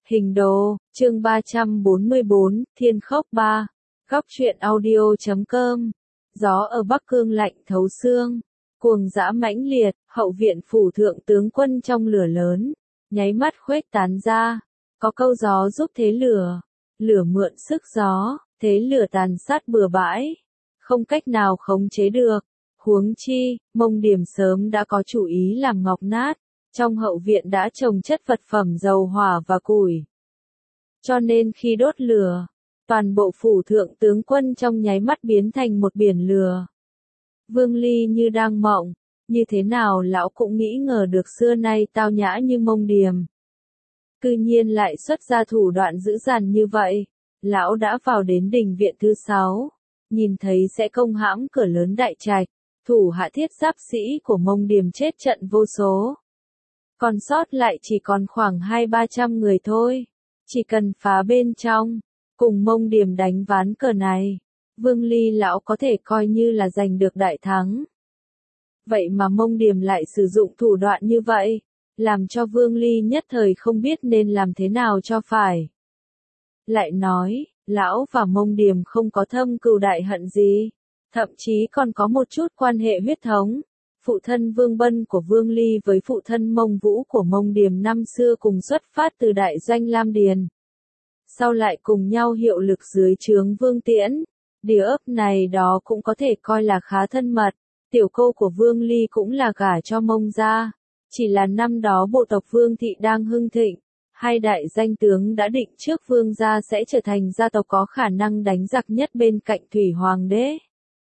Hình đồ, chương 344, Thiên Khốc 3. Góc truyện audio.com. Gió ở Bắc Cương lạnh thấu xương, cuồng dã mãnh liệt, hậu viện phủ thượng tướng quân trong lửa lớn, nháy mắt khuếch tán ra. Có câu gió giúp thế lửa, lửa mượn sức gió, thế lửa tàn sát bừa bãi, không cách nào khống chế được. Huống chi, Mông Điềm sớm đã có chủ ý làm ngọc nát. Trong hậu viện đã trồng chất vật phẩm dầu hỏa và củi. Cho nên khi đốt lửa, toàn bộ phủ thượng tướng quân trong nháy mắt biến thành một biển lửa. Vương Ly như đang mộng, như thế nào lão cũng nghĩ ngờ được xưa nay tao nhã như Mông Điềm. Cư nhiên lại xuất ra thủ đoạn dữ dằn như vậy. Lão đã vào đến đình viện thứ 6, nhìn thấy sẽ công hãm cửa lớn đại trạch, thủ hạ thiết giáp sĩ của Mông Điềm chết trận vô số. Còn sót lại chỉ còn khoảng 200-300 người thôi. Chỉ cần phá bên trong, cùng Mông Điềm đánh ván cờ này, Vương Ly lão có thể coi như là giành được đại thắng. Vậy mà Mông Điềm lại sử dụng thủ đoạn như vậy, làm cho Vương Ly nhất thời không biết nên làm thế nào cho phải. Lại nói, lão và Mông Điềm không có thâm cừu đại hận gì, thậm chí còn có một chút quan hệ huyết thống. Phụ thân Vương Bân của Vương Ly với phụ thân Mông Vũ của Mông Điềm năm xưa cùng xuất phát từ đại doanh Lam Điền. Sau lại cùng nhau hiệu lực dưới trướng Vương Tiễn. Địa ấp này đó cũng có thể coi là khá thân mật. Tiểu cô của Vương Ly cũng là gả cho Mông gia. Chỉ là năm đó bộ tộc Vương Thị đang hưng thịnh. Hai đại danh tướng đã định trước Vương gia sẽ trở thành gia tộc có khả năng đánh giặc nhất bên cạnh Thủy Hoàng đế.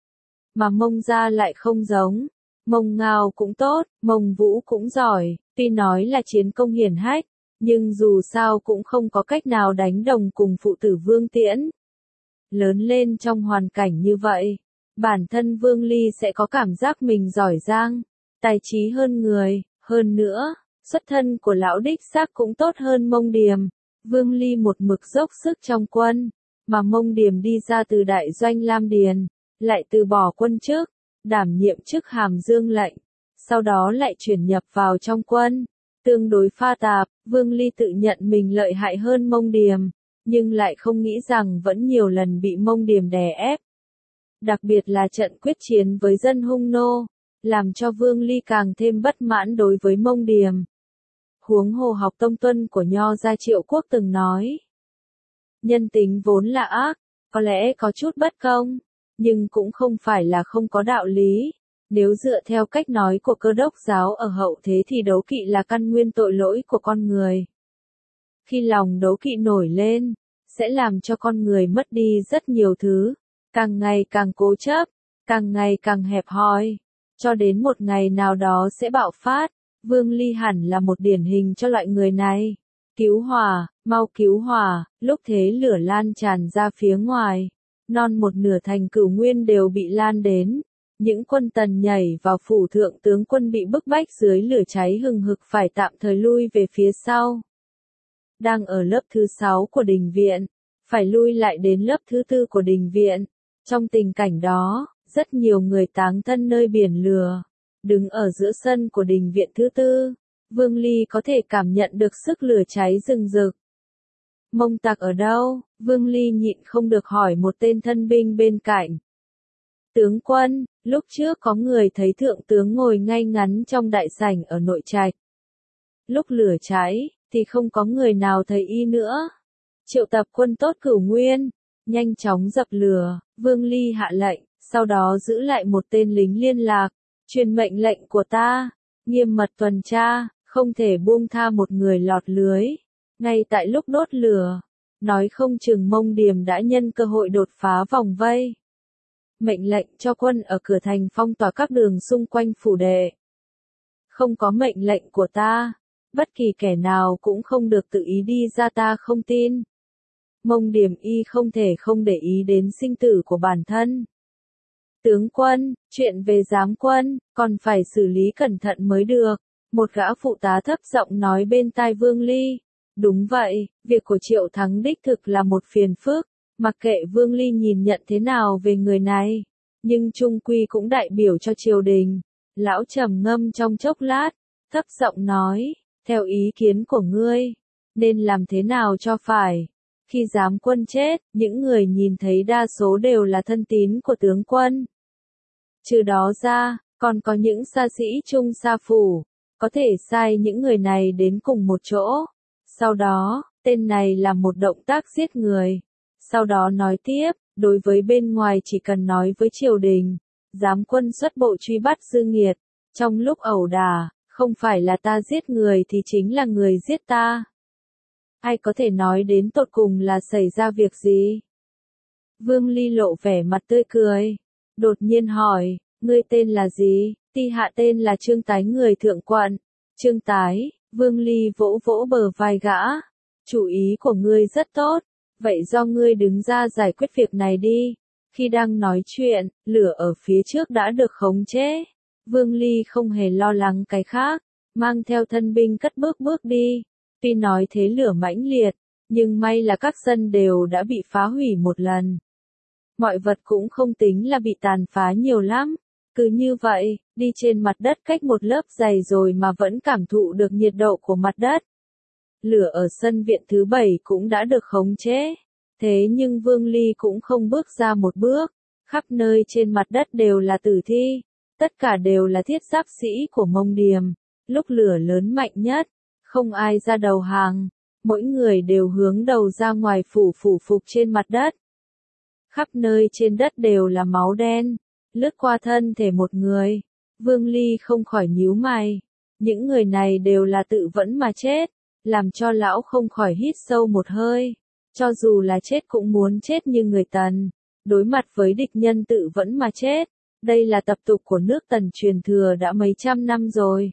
Mà Mông gia lại không giống. Mông Ngao cũng tốt, Mông Vũ cũng giỏi, tuy nói là chiến công hiển hách, nhưng dù sao cũng không có cách nào đánh đồng cùng phụ tử Vương Tiễn. Lớn lên trong hoàn cảnh như vậy, bản thân Vương Ly sẽ có cảm giác mình giỏi giang, tài trí hơn người, hơn nữa, xuất thân của lão đích xác cũng tốt hơn Mông Điềm. Vương Ly một mực dốc sức trong quân, mà Mông Điềm đi ra từ đại doanh Lam Điền, lại từ bỏ quân chức, đảm nhiệm chức hàm dương lệnh, sau đó lại chuyển nhập vào trong quân. Tương đối pha tạp, Vương Ly tự nhận mình lợi hại hơn Mông Điềm, nhưng lại không nghĩ rằng vẫn nhiều lần bị Mông Điềm đè ép. Đặc biệt là trận quyết chiến với dân Hung Nô, làm cho Vương Ly càng thêm bất mãn đối với Mông Điềm. Huống hồ học tông tuân của Nho gia Triệu Quốc từng nói, nhân tính vốn là ác, có lẽ có chút bất công, nhưng cũng không phải là không có đạo lý. Nếu dựa theo cách nói của Cơ Đốc giáo ở hậu thế thì đố kỵ là căn nguyên tội lỗi của con người. Khi lòng đố kỵ nổi lên, sẽ làm cho con người mất đi rất nhiều thứ, càng ngày càng cố chấp, càng ngày càng hẹp hòi, cho đến một ngày nào đó sẽ bạo phát. Vương Ly hẳn là một điển hình cho loại người này. Cứu hỏa, mau cứu hỏa, lúc thế lửa lan tràn ra phía ngoài. Non một nửa thành Cửu Nguyên đều bị lan đến. Những quân Tần nhảy vào phủ thượng tướng quân bị bức bách dưới lửa cháy hừng hực phải tạm thời lui về phía sau. Đang ở lớp thứ 6 của đình viện, phải lui lại đến lớp thứ 4 của đình viện. Trong tình cảnh đó, rất nhiều người táng thân nơi biển lửa. Đứng ở giữa sân của đình viện thứ 4, Vương Ly có thể cảm nhận được sức lửa cháy rừng rực. Mông Tặc ở đâu? Vương Ly nhịn không được hỏi một tên thân binh bên cạnh. Tướng quân, lúc trước có người thấy thượng tướng ngồi ngay ngắn trong đại sảnh ở nội trạch. Lúc lửa cháy, thì không có người nào thấy y nữa. Triệu tập quân tốt Cửu Nguyên, nhanh chóng dập lửa. Vương Ly hạ lệnh, sau đó giữ lại một tên lính liên lạc, truyền mệnh lệnh của ta, nghiêm mật tuần tra, không thể buông tha một người lọt lưới. Ngay tại lúc đốt lửa, nói không chừng Mông Điềm đã nhân cơ hội đột phá vòng vây. Mệnh lệnh cho quân ở cửa thành phong tỏa các đường xung quanh phủ đệ. Không có mệnh lệnh của ta, bất kỳ kẻ nào cũng không được tự ý đi ra, ta không tin. Mông Điềm y không thể không để ý đến sinh tử của bản thân. Tướng quân, chuyện về giám quân, còn phải xử lý cẩn thận mới được. Một gã phụ tá thấp giọng nói bên tai Vương Ly. Đúng vậy, việc của Triệu Thắng đích thực là một phiền phức, mặc kệ Vương Ly nhìn nhận thế nào về người này, nhưng chung quy cũng đại biểu cho triều đình. Lão trầm ngâm trong chốc lát, thấp giọng nói, theo ý kiến của ngươi, nên làm thế nào cho phải. Khi giám quân chết, những người nhìn thấy đa số đều là thân tín của tướng quân. Trừ đó ra, còn có những sa sĩ trung sa phủ, có thể sai những người này đến cùng một chỗ. Sau đó, tên này làm một động tác giết người. Sau đó nói tiếp, đối với bên ngoài chỉ cần nói với triều đình, giám quân xuất bộ truy bắt dư nghiệt. Trong lúc ẩu đả, không phải là ta giết người thì chính là người giết ta. Ai có thể nói đến tột cùng là xảy ra việc gì? Vương Ly lộ vẻ mặt tươi cười. Đột nhiên hỏi, ngươi tên là gì? Ti hạ tên là Trương Tái người thượng quận. Trương Tái, Vương Ly vỗ vỗ bờ vai gã. Chủ ý của ngươi rất tốt. Vậy do ngươi đứng ra giải quyết việc này đi. Khi đang nói chuyện, lửa ở phía trước đã được khống chế. Vương Ly không hề lo lắng cái khác, mang theo thân binh cất bước đi. Tuy nói thế lửa mãnh liệt, nhưng may là các sân đều đã bị phá hủy một lần. Mọi vật cũng không tính là bị tàn phá nhiều lắm. Cứ như vậy, đi trên mặt đất cách một lớp dày rồi mà vẫn cảm thụ được nhiệt độ của mặt đất. Lửa ở sân viện thứ 7 cũng đã được khống chế. Thế nhưng Vương Ly cũng không bước ra một bước. Khắp nơi trên mặt đất đều là tử thi. Tất cả đều là thiết giáp sĩ của Mông Điềm. Lúc lửa lớn mạnh nhất, không ai ra đầu hàng. Mỗi người đều hướng đầu ra ngoài phủ phục trên mặt đất. Khắp nơi trên đất đều là máu đen, lướt qua thân thể một người. Vương Ly không khỏi nhíu mày. Những người này đều là tự vẫn mà chết, làm cho lão không khỏi hít sâu một hơi. Cho dù là chết cũng muốn chết như người Tần, đối mặt với địch nhân tự vẫn mà chết. Đây là tập tục của nước Tần truyền thừa đã mấy trăm năm rồi.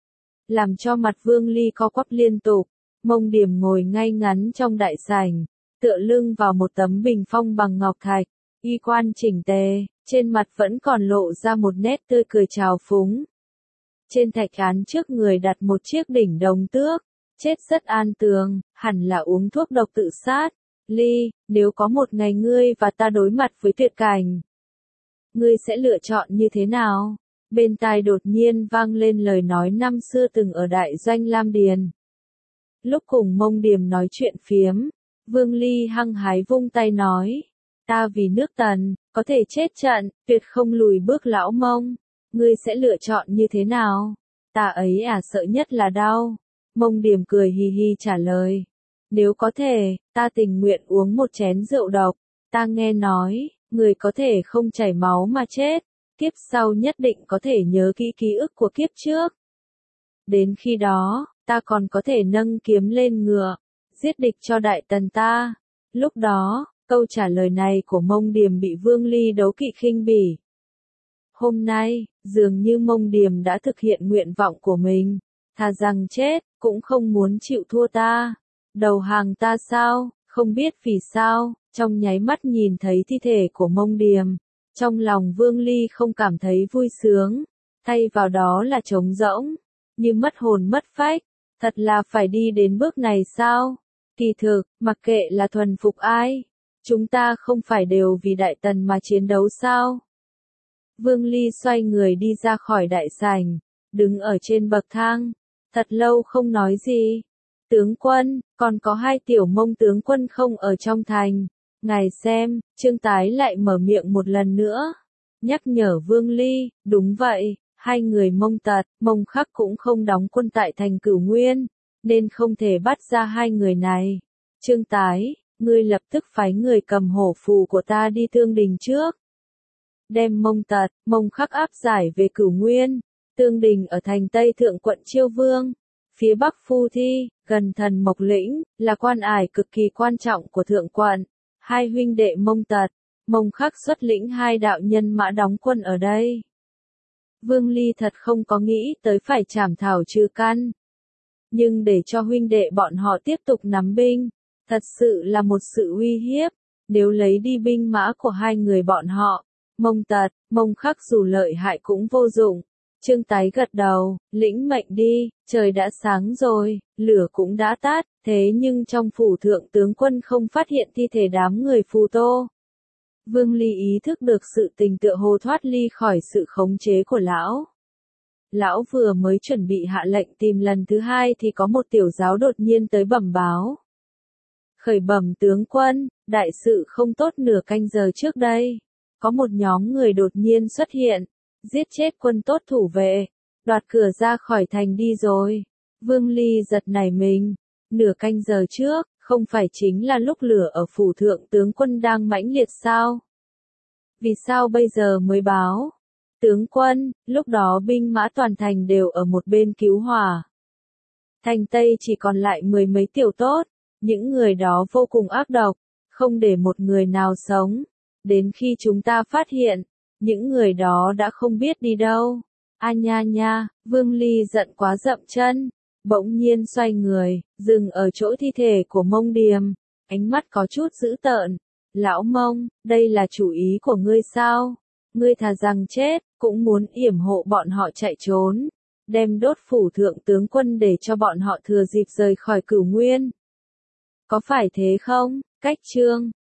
Làm cho mặt Vương Ly co quắp liên tục. Mông Điềm ngồi ngay ngắn trong đại sảnh, tựa lưng vào một tấm bình phong bằng ngọc thạch, y quan chỉnh tề, trên mặt vẫn còn lộ ra một nét tươi cười trào phúng. Trên thạch án trước người đặt một chiếc đỉnh đồng tước, chết rất an tường, hẳn là uống thuốc độc tự sát. Ly, nếu có một ngày ngươi và ta đối mặt với tuyệt cảnh, ngươi sẽ lựa chọn như thế nào? Bên tai đột nhiên vang lên lời nói năm xưa từng ở đại doanh Lam Điền. Lúc cùng Mông Điềm nói chuyện phiếm, Vương Ly hăng hái vung tay nói, ta vì nước Tần, có thể chết trận, tuyệt không lùi bước lão Mông. Ngươi sẽ lựa chọn như thế nào? Ta ấy sợ nhất là đau. Mông Điềm cười hì hì trả lời. Nếu có thể, ta tình nguyện uống một chén rượu độc. Ta nghe nói, người có thể không chảy máu mà chết. Kiếp sau nhất định có thể nhớ kỹ ký ức của kiếp trước. Đến khi đó, ta còn có thể nâng kiếm lên ngựa, giết địch cho Đại Tần ta. Lúc đó, câu trả lời này của Mông Điềm bị Vương Ly đấu kỵ khinh bỉ. Hôm nay, dường như Mông Điềm đã thực hiện nguyện vọng của mình, thà rằng chết, cũng không muốn chịu thua ta. Đầu hàng ta sao, không biết vì sao, trong nháy mắt nhìn thấy thi thể của Mông Điềm. Trong lòng Vương Ly không cảm thấy vui sướng, thay vào đó là trống rỗng, như mất hồn mất phách. Thật là phải đi đến bước này sao? Kỳ thực, mặc kệ là thuần phục ai, chúng ta không phải đều vì Đại Tần mà chiến đấu sao? Vương Ly xoay người đi ra khỏi đại sảnh, đứng ở trên bậc thang, thật lâu không nói gì. Tướng quân, còn có 2 tiểu Mông tướng quân không ở trong thành. Ngài xem, Trương Tái lại mở miệng một lần nữa. Nhắc nhở Vương Ly, đúng vậy, 2 người Mông Tật, Mông Khắc cũng không đóng quân tại thành Cửu Nguyên, nên không thể bắt ra 2 người này. Trương Tái, ngươi lập tức phái người cầm hổ phù của ta đi Tương Đình trước. Đem Mông Tật, Mông Khắc áp giải về Cửu Nguyên. Tương Đình ở thành Tây Thượng quận Chiêu Vương. Phía Bắc Phu Thi, gần Thần Mộc Lĩnh, là quan ải cực kỳ quan trọng của Thượng quận. 2 huynh đệ Mông Tật, Mông Khắc xuất lĩnh 2 đạo nhân mã đóng quân ở đây. Vương Ly thật không có nghĩ tới phải trảm thảo trừ căn. Nhưng để cho huynh đệ bọn họ tiếp tục nắm binh, thật sự là một sự uy hiếp. Nếu lấy đi binh mã của 2 người bọn họ, Mông Tật, Mông Khắc dù lợi hại cũng vô dụng. Trương Tái gật đầu, lĩnh mệnh đi, trời đã sáng rồi, lửa cũng đã tắt, thế nhưng trong phủ thượng tướng quân không phát hiện thi thể đám người Phù Tô. Vương Ly ý thức được sự tình tựa hồ thoát ly khỏi sự khống chế của lão. Lão vừa mới chuẩn bị hạ lệnh tìm lần thứ hai thì có một tiểu giáo đột nhiên tới bẩm báo. Khởi bẩm tướng quân, đại sự không tốt nửa canh giờ trước đây. Có một nhóm người đột nhiên xuất hiện, giết chết quân tốt thủ vệ, đoạt cửa ra khỏi thành đi rồi. Vương Ly giật nảy mình, nửa canh giờ trước, không phải chính là lúc lửa ở phủ thượng tướng quân đang mãnh liệt sao? Vì sao bây giờ mới báo? Tướng quân, lúc đó binh mã toàn thành đều ở một bên cứu hỏa. Thành Tây chỉ còn lại mười mấy tiểu tốt, những người đó vô cùng ác độc, không để một người nào sống. Đến khi chúng ta phát hiện, những người đó đã không biết đi đâu. A nha nha, Vương Ly giận quá dậm chân, bỗng nhiên xoay người, dừng ở chỗ thi thể của Mông Điềm, ánh mắt có chút dữ tợn. Lão Mông, đây là chủ ý của ngươi sao? Ngươi thà rằng chết, cũng muốn yểm hộ bọn họ chạy trốn, đem đốt phủ thượng tướng quân để cho bọn họ thừa dịp rời khỏi Cửu Nguyên. Có phải thế không? Cách chương